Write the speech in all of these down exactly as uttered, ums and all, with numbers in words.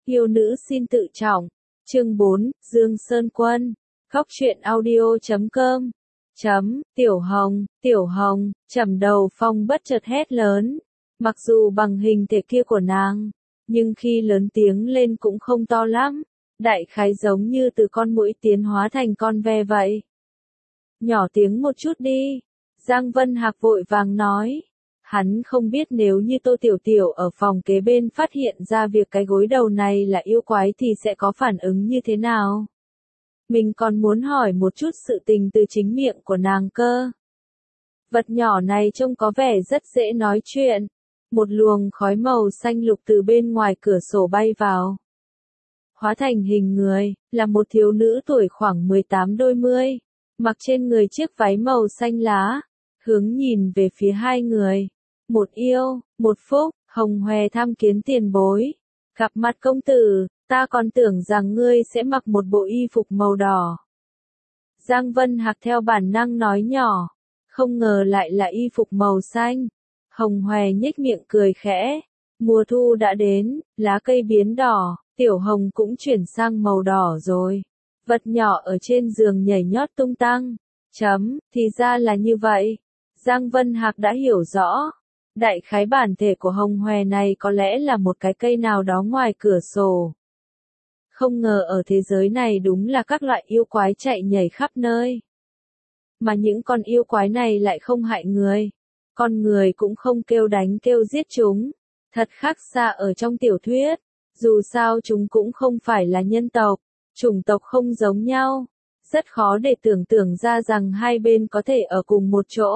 Yêu nữ xin tự trọng. Chương bốn, Dương Sơn Quân. Góc truyện audio chấm com. Chấm, Tiểu Hồng, Tiểu Hồng, Trầm Đầu Phong bất chợt hét lớn. Mặc dù bằng hình thể kia của nàng, nhưng khi lớn tiếng lên cũng không to lắm. Đại khái giống như từ con muỗi tiến hóa thành con ve vậy. Nhỏ tiếng một chút đi. Giang Vân Hạc vội vàng nói. Hắn không biết nếu như Tô Tiểu Tiểu ở phòng kế bên phát hiện ra việc cái gối đầu này là yêu quái thì sẽ có phản ứng như thế nào. Mình còn muốn hỏi một chút sự tình từ chính miệng của nàng cơ. Vật nhỏ này trông có vẻ rất dễ nói chuyện. Một luồng khói màu xanh lục từ bên ngoài cửa sổ bay vào. Hóa thành hình người, là một thiếu nữ tuổi khoảng mười tám đôi mươi, mặc trên người chiếc váy màu xanh lá, hướng nhìn về phía hai người. Một yêu, một phúc, Hồng Hòe tham kiến tiền bối. Gặp mặt công tử, ta còn tưởng rằng ngươi sẽ mặc một bộ y phục màu đỏ. Giang Vân Hạc theo bản năng nói nhỏ, không ngờ lại là y phục màu xanh. Hồng Hòe nhếch miệng cười khẽ. Mùa thu đã đến, lá cây biến đỏ, Tiểu Hồng cũng chuyển sang màu đỏ rồi. Vật nhỏ ở trên giường nhảy nhót tung tăng. Chấm, thì ra là như vậy. Giang Vân Hạc đã hiểu rõ. Đại khái bản thể của Hồng Hòe này có lẽ là một cái cây nào đó ngoài cửa sổ. Không ngờ ở thế giới này đúng là các loại yêu quái chạy nhảy khắp nơi. Mà những con yêu quái này lại không hại người. Con người cũng không kêu đánh kêu giết chúng. Thật khác xa ở trong tiểu thuyết. Dù sao chúng cũng không phải là nhân tộc. Chủng tộc không giống nhau. Rất khó để tưởng tượng ra rằng hai bên có thể ở cùng một chỗ.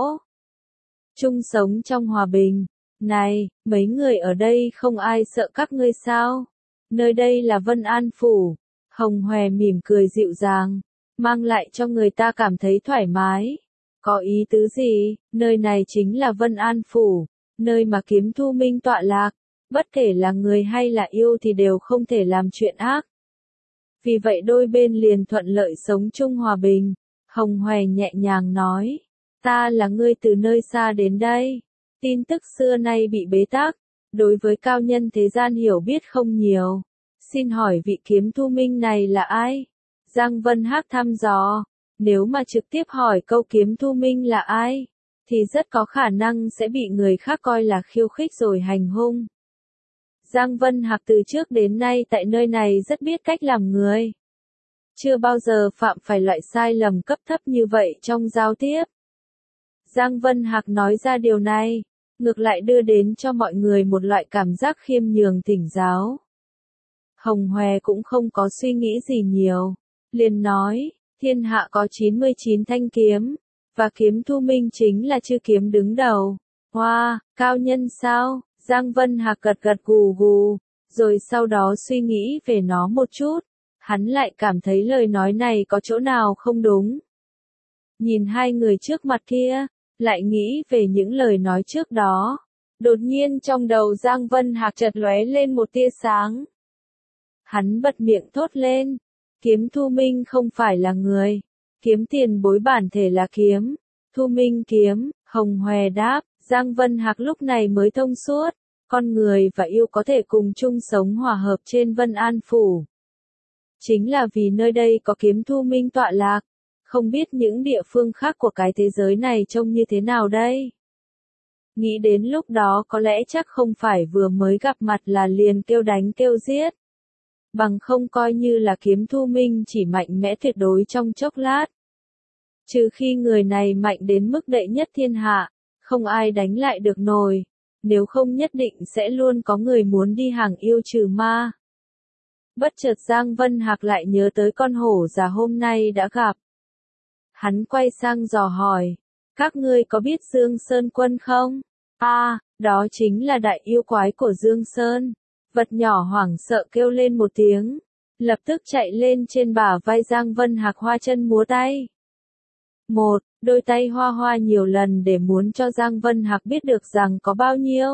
Chung sống trong hòa bình. Này, mấy người ở đây không ai sợ các ngươi sao? Nơi đây là Vân An Phủ. Hồng Hòe mỉm cười dịu dàng, mang lại cho người ta cảm thấy thoải mái. Có ý tứ gì? Nơi này chính là Vân An Phủ, nơi mà Kiếm Thu Minh tọa lạc. Bất kể là người hay là yêu thì đều không thể làm chuyện ác. Vì vậy đôi bên liền thuận lợi sống chung hòa bình. Hồng Hòe nhẹ nhàng nói. Ta là ngươi từ nơi xa đến đây. Tin tức xưa nay bị bế tắc. Đối với cao nhân thế gian hiểu biết không nhiều. Xin hỏi vị Kiếm Thu Minh này là ai? Giang Vân Hạc thăm dò. Nếu mà trực tiếp hỏi câu Kiếm Thu Minh là ai, thì rất có khả năng sẽ bị người khác coi là khiêu khích rồi hành hung. Giang Vân Hạc từ trước đến nay tại nơi này rất biết cách làm người. Chưa bao giờ phạm phải loại sai lầm cấp thấp như vậy trong giao tiếp. Giang Vân Hạc nói ra điều này, ngược lại đưa đến cho mọi người một loại cảm giác khiêm nhường thỉnh giáo. Hồng Hòe cũng không có suy nghĩ gì nhiều, liền nói, thiên hạ có chín mươi chín thanh kiếm, và Kiếm Thu Minh chính là chư kiếm đứng đầu. Hoa, wow, cao nhân sao? Giang Vân Hạc gật gật gù gù, rồi sau đó suy nghĩ về nó một chút, hắn lại cảm thấy lời nói này có chỗ nào không đúng. Nhìn hai người trước mặt kia, lại nghĩ về những lời nói trước đó. Đột nhiên trong đầu Giang Vân Hạc chợt lóe lên một tia sáng. Hắn bật miệng thốt lên. Kiếm Thu Minh không phải là người. Kiếm tiền bối bản thể là kiếm. Thu Minh kiếm, Hồng Hòe đáp. Giang Vân Hạc lúc này mới thông suốt. Con người và yêu có thể cùng chung sống hòa hợp trên Vân An Phủ. Chính là vì nơi đây có Kiếm Thu Minh tọa lạc. Không biết những địa phương khác của cái thế giới này trông như thế nào đây? Nghĩ đến lúc đó có lẽ chắc không phải vừa mới gặp mặt là liền kêu đánh kêu giết. Bằng không coi như là Kiếm Thu Minh chỉ mạnh mẽ tuyệt đối trong chốc lát. Trừ khi người này mạnh đến mức đệ nhất thiên hạ, không ai đánh lại được nổi. Nếu không nhất định sẽ luôn có người muốn đi hàng yêu trừ ma. Bất chợt Giang Vân Hạc lại nhớ tới con hổ già hôm nay đã gặp. Hắn quay sang dò hỏi, các ngươi có biết Dương Sơn Quân không? A, à, đó chính là đại yêu quái của Dương Sơn. Vật nhỏ hoảng sợ kêu lên một tiếng, lập tức chạy lên trên bả vai Giang Vân Hạc hoa chân múa tay. Một, đôi tay hoa hoa nhiều lần để muốn cho Giang Vân Hạc biết được rằng có bao nhiêu.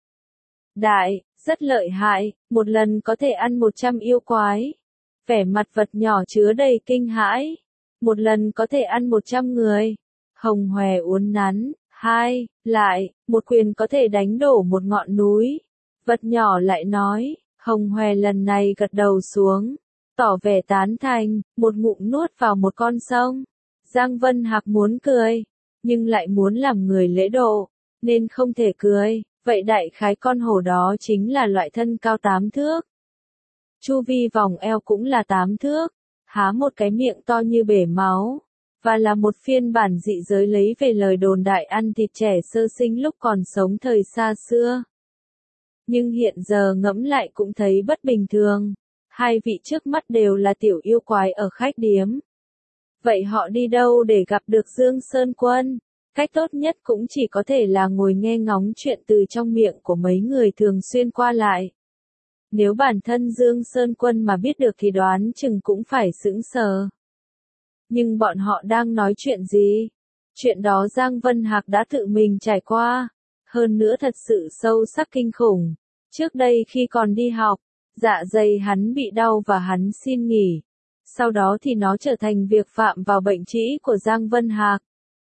Đại, rất lợi hại, một lần có thể ăn một trăm yêu quái. Vẻ mặt vật nhỏ chứa đầy kinh hãi. Một lần có thể ăn một trăm người. Hồng Hòe uốn nắn. Hai, lại, một quyền có thể đánh đổ một ngọn núi. Vật nhỏ lại nói, Hồng Hoè lần này gật đầu xuống, tỏ vẻ tán thành, một ngụm nuốt vào một con sông. Giang Vân Hạc muốn cười, nhưng lại muốn làm người lễ độ, nên không thể cười, vậy đại khái con hổ đó chính là loại thân cao tám thước. Chu vi vòng eo cũng là tám thước, há một cái miệng to như bể máu, và là một phiên bản dị giới lấy về lời đồn đại ăn thịt trẻ sơ sinh lúc còn sống thời xa xưa. Nhưng hiện giờ ngẫm lại cũng thấy bất bình thường, hai vị trước mắt đều là tiểu yêu quái ở khách điếm. Vậy họ đi đâu để gặp được Dương Sơn Quân? Cách tốt nhất cũng chỉ có thể là ngồi nghe ngóng chuyện từ trong miệng của mấy người thường xuyên qua lại. Nếu bản thân Dương Sơn Quân mà biết được thì đoán chừng cũng phải sững sờ. Nhưng bọn họ đang nói chuyện gì? Chuyện đó Giang Vân Hạc đã tự mình trải qua, hơn nữa thật sự sâu sắc kinh khủng. Trước đây khi còn đi học, dạ dày hắn bị đau và hắn xin nghỉ. Sau đó thì nó trở thành việc phạm vào bệnh trĩ của Giang Vân Hạc.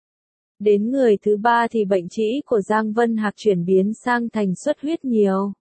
Đến người thứ ba thì bệnh trĩ của Giang Vân Hạc chuyển biến sang thành xuất huyết nhiều.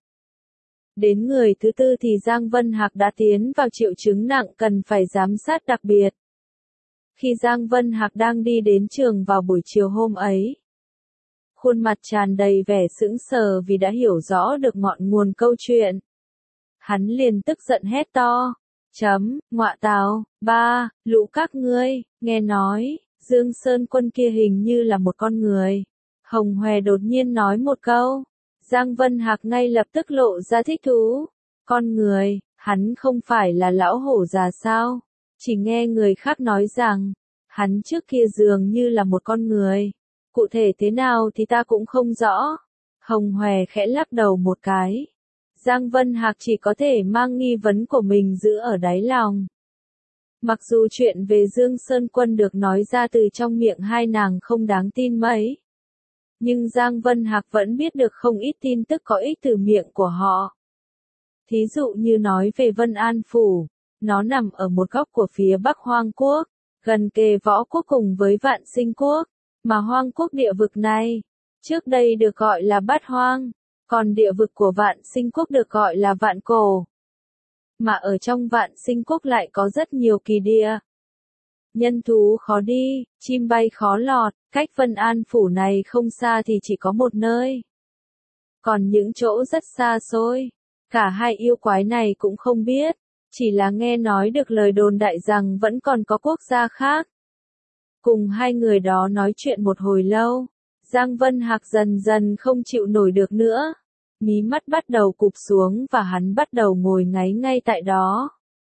Đến người thứ tư thì Giang Vân Hạc đã tiến vào triệu chứng nặng cần phải giám sát đặc biệt. Khi Giang Vân Hạc đang đi đến trường vào buổi chiều hôm ấy, khuôn mặt tràn đầy vẻ sững sờ vì đã hiểu rõ được ngọn nguồn câu chuyện. Hắn liền tức giận hét to, chấm, ngọa tào, ba, lũ các ngươi, nghe nói, Dương Sơn Quân kia hình như là một con người. Hồng Hoè đột nhiên nói một câu, Giang Vân Hạc ngay lập tức lộ ra thích thú. Con người, hắn không phải là lão hổ già sao? Chỉ nghe người khác nói rằng, hắn trước kia dường như là một con người. Cụ thể thế nào thì ta cũng không rõ. Hồng Hoè khẽ lắc đầu một cái. Giang Vân Hạc chỉ có thể mang nghi vấn của mình giữ ở đáy lòng. Mặc dù chuyện về Dương Sơn Quân được nói ra từ trong miệng hai nàng không đáng tin mấy, nhưng Giang Vân Hạc vẫn biết được không ít tin tức có ích từ miệng của họ. Thí dụ như nói về Vân An Phủ, nó nằm ở một góc của phía Bắc Hoang Quốc, gần kề Võ Quốc cùng với Vạn Sinh Quốc, mà Hoang Quốc địa vực này, trước đây được gọi là Bát Hoang, còn địa vực của Vạn Sinh Quốc được gọi là Vạn Cổ. Mà ở trong Vạn Sinh Quốc lại có rất nhiều kỳ địa. Nhân thú khó đi, chim bay khó lọt, cách Vân An Phủ này không xa thì chỉ có một nơi. Còn những chỗ rất xa xôi, cả hai yêu quái này cũng không biết, chỉ là nghe nói được lời đồn đại rằng vẫn còn có quốc gia khác. Cùng hai người đó nói chuyện một hồi lâu, Giang Vân Hạc dần dần không chịu nổi được nữa. Mí mắt bắt đầu cụp xuống và hắn bắt đầu ngồi ngáy ngay tại đó.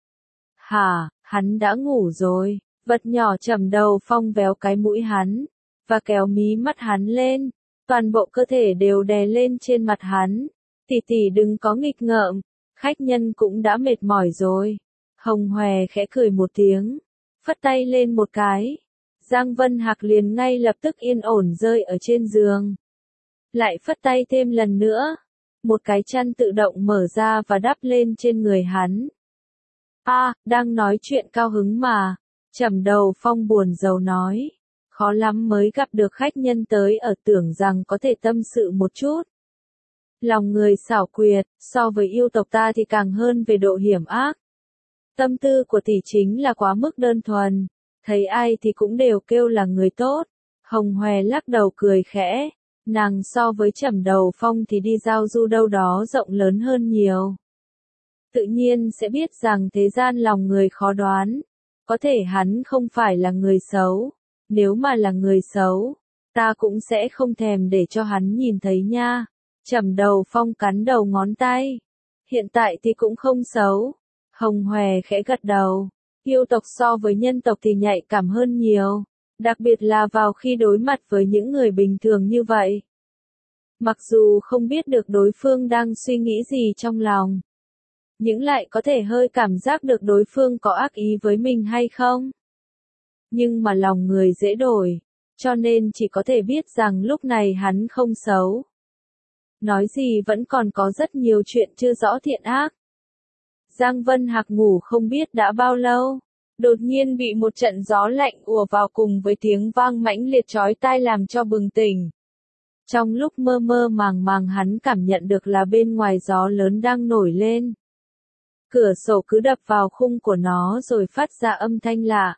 Hả, hắn đã ngủ rồi, vật nhỏ chầm đầu phong véo cái mũi hắn, và kéo mí mắt hắn lên, toàn bộ cơ thể đều đè lên trên mặt hắn. Tỷ tỷ đừng có nghịch ngợm, khách nhân cũng đã mệt mỏi rồi. Hồng Hoè khẽ cười một tiếng, phất tay lên một cái. Giang Vân Hạc liền ngay lập tức yên ổn rơi ở trên giường. Lại phất tay thêm lần nữa. Một cái chăn tự động mở ra và đắp lên trên người hắn. A, à, đang nói chuyện cao hứng mà. Trầm Đầu Phong buồn rầu nói. Khó lắm mới gặp được khách nhân tới ở, tưởng rằng có thể tâm sự một chút. Lòng người xảo quyệt, so với yêu tộc ta thì càng hơn về độ hiểm ác. Tâm tư của tỷ chính là quá mức đơn thuần. Thấy ai thì cũng đều kêu là người tốt. Hồng Hoè lắc đầu cười khẽ. Nàng so với Trầm Đầu Phong thì đi giao du đâu đó rộng lớn hơn nhiều. Tự nhiên sẽ biết rằng thế gian lòng người khó đoán. Có thể hắn không phải là người xấu. Nếu mà là người xấu, ta cũng sẽ không thèm để cho hắn nhìn thấy nha. Trầm Đầu Phong cắn đầu ngón tay. Hiện tại thì cũng không xấu. Hồng Hoè khẽ gật đầu. Yêu tộc so với nhân tộc thì nhạy cảm hơn nhiều. Đặc biệt là vào khi đối mặt với những người bình thường như vậy. Mặc dù không biết được đối phương đang suy nghĩ gì trong lòng, nhưng lại có thể hơi cảm giác được đối phương có ác ý với mình hay không. Nhưng mà lòng người dễ đổi, cho nên chỉ có thể biết rằng lúc này hắn không xấu. Nói gì vẫn còn có rất nhiều chuyện chưa rõ thiện ác. Giang Vân Hạc ngủ không biết đã bao lâu. Đột nhiên bị một trận gió lạnh ùa vào cùng với tiếng vang mãnh liệt chói tai làm cho bừng tỉnh. Trong lúc mơ mơ màng màng hắn cảm nhận được là bên ngoài gió lớn đang nổi lên. Cửa sổ cứ đập vào khung của nó rồi phát ra âm thanh lạ.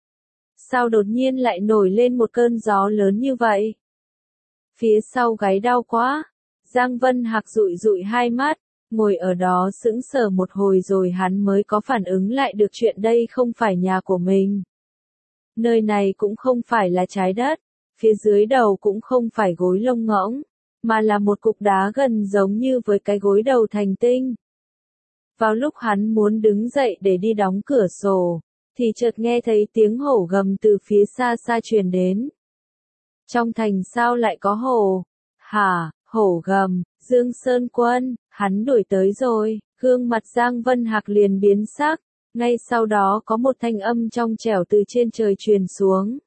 Sao đột nhiên lại nổi lên một cơn gió lớn như vậy? Phía sau gáy đau quá. Giang Vân Hạc dụi dụi hai mắt, ngồi ở đó sững sờ một hồi rồi hắn mới có phản ứng lại được chuyện đây không phải nhà của mình. Nơi này cũng không phải là trái đất, phía dưới đầu cũng không phải gối lông ngỗng, mà là một cục đá gần giống như với cái gối đầu thành tinh. Vào lúc hắn muốn đứng dậy để đi đóng cửa sổ, thì chợt nghe thấy tiếng hổ gầm từ phía xa xa truyền đến. Trong thành sao lại có hổ? Hả, hổ gầm, Dương Sơn Quân, hắn đuổi tới rồi, gương mặt Giang Vân Hạc liền biến sắc, ngay sau đó có một thanh âm trong trẻo từ trên trời truyền xuống.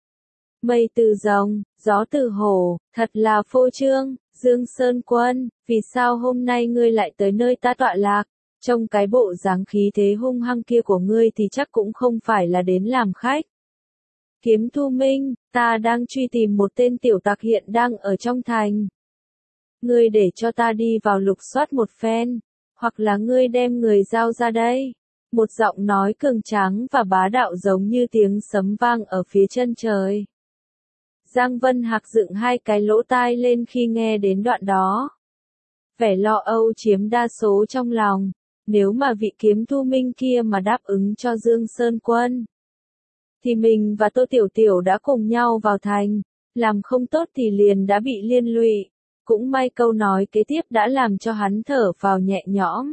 Mây từ rồng, gió từ hổ, thật là phô trương, Dương Sơn Quân, vì sao hôm nay ngươi lại tới nơi ta tọa lạc? Trong cái bộ dáng khí thế hung hăng kia của ngươi thì chắc cũng không phải là đến làm khách. Kiếm Thu Minh, ta đang truy tìm một tên tiểu tặc hiện đang ở trong thành. Ngươi để cho ta đi vào lục soát một phen, hoặc là ngươi đem người giao ra đây. Một giọng nói cường tráng và bá đạo giống như tiếng sấm vang ở phía chân trời. Giang Vân Hạc dựng hai cái lỗ tai lên khi nghe đến đoạn đó. Vẻ lo âu chiếm đa số trong lòng. Nếu mà vị Kiếm Thu Minh kia mà đáp ứng cho Dương Sơn Quân, thì mình và Tô Tiểu Tiểu đã cùng nhau vào thành, làm không tốt thì liền đã bị liên lụy. Cũng may câu nói kế tiếp đã làm cho hắn thở phào nhẹ nhõm.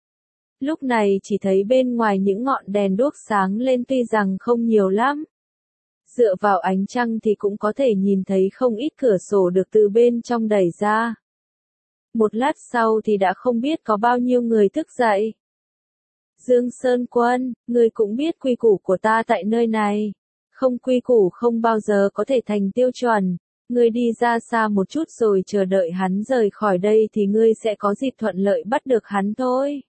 Lúc này chỉ thấy bên ngoài những ngọn đèn đuốc sáng lên tuy rằng không nhiều lắm. Dựa vào ánh trăng thì cũng có thể nhìn thấy không ít cửa sổ được từ bên trong đẩy ra. Một lát sau thì đã không biết có bao nhiêu người thức dậy. Dương Sơn Quân, ngươi cũng biết quy củ của ta tại nơi này. Không quy củ không bao giờ có thể thành tiêu chuẩn. Ngươi đi ra xa một chút rồi chờ đợi hắn rời khỏi đây thì ngươi sẽ có dịp thuận lợi bắt được hắn thôi.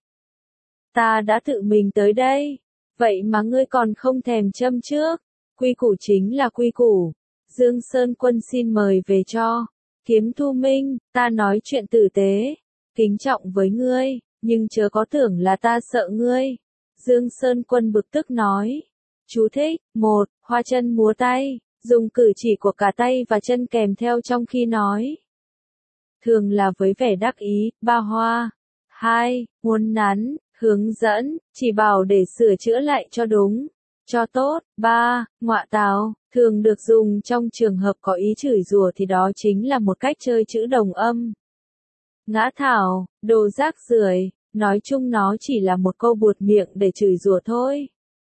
Ta đã tự mình tới đây. Vậy mà ngươi còn không thèm châm trước. Quy củ chính là quy củ. Dương Sơn Quân xin mời về cho. Kiếm Thu Minh, ta nói chuyện tử tế, kính trọng với ngươi, nhưng chớ có tưởng là ta sợ ngươi. Dương Sơn Quân bực tức nói. Chú thích, một, hoa chân múa tay, dùng cử chỉ của cả tay và chân kèm theo trong khi nói. Thường là với vẻ đắc ý, ba hoa. Hai, uốn nắn, hướng dẫn, chỉ bảo để sửa chữa lại cho đúng, cho tốt. Ba, ngọa tào, thường được dùng trong trường hợp có ý chửi rủa thì đó chính là một cách chơi chữ đồng âm. Ngã thảo, đồ rác rưởi, nói chung nó chỉ là một câu buột miệng để chửi rủa thôi.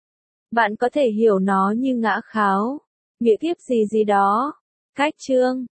Bạn có thể hiểu nó như ngã kháo, nghĩa kiếp gì gì đó. Cách chương,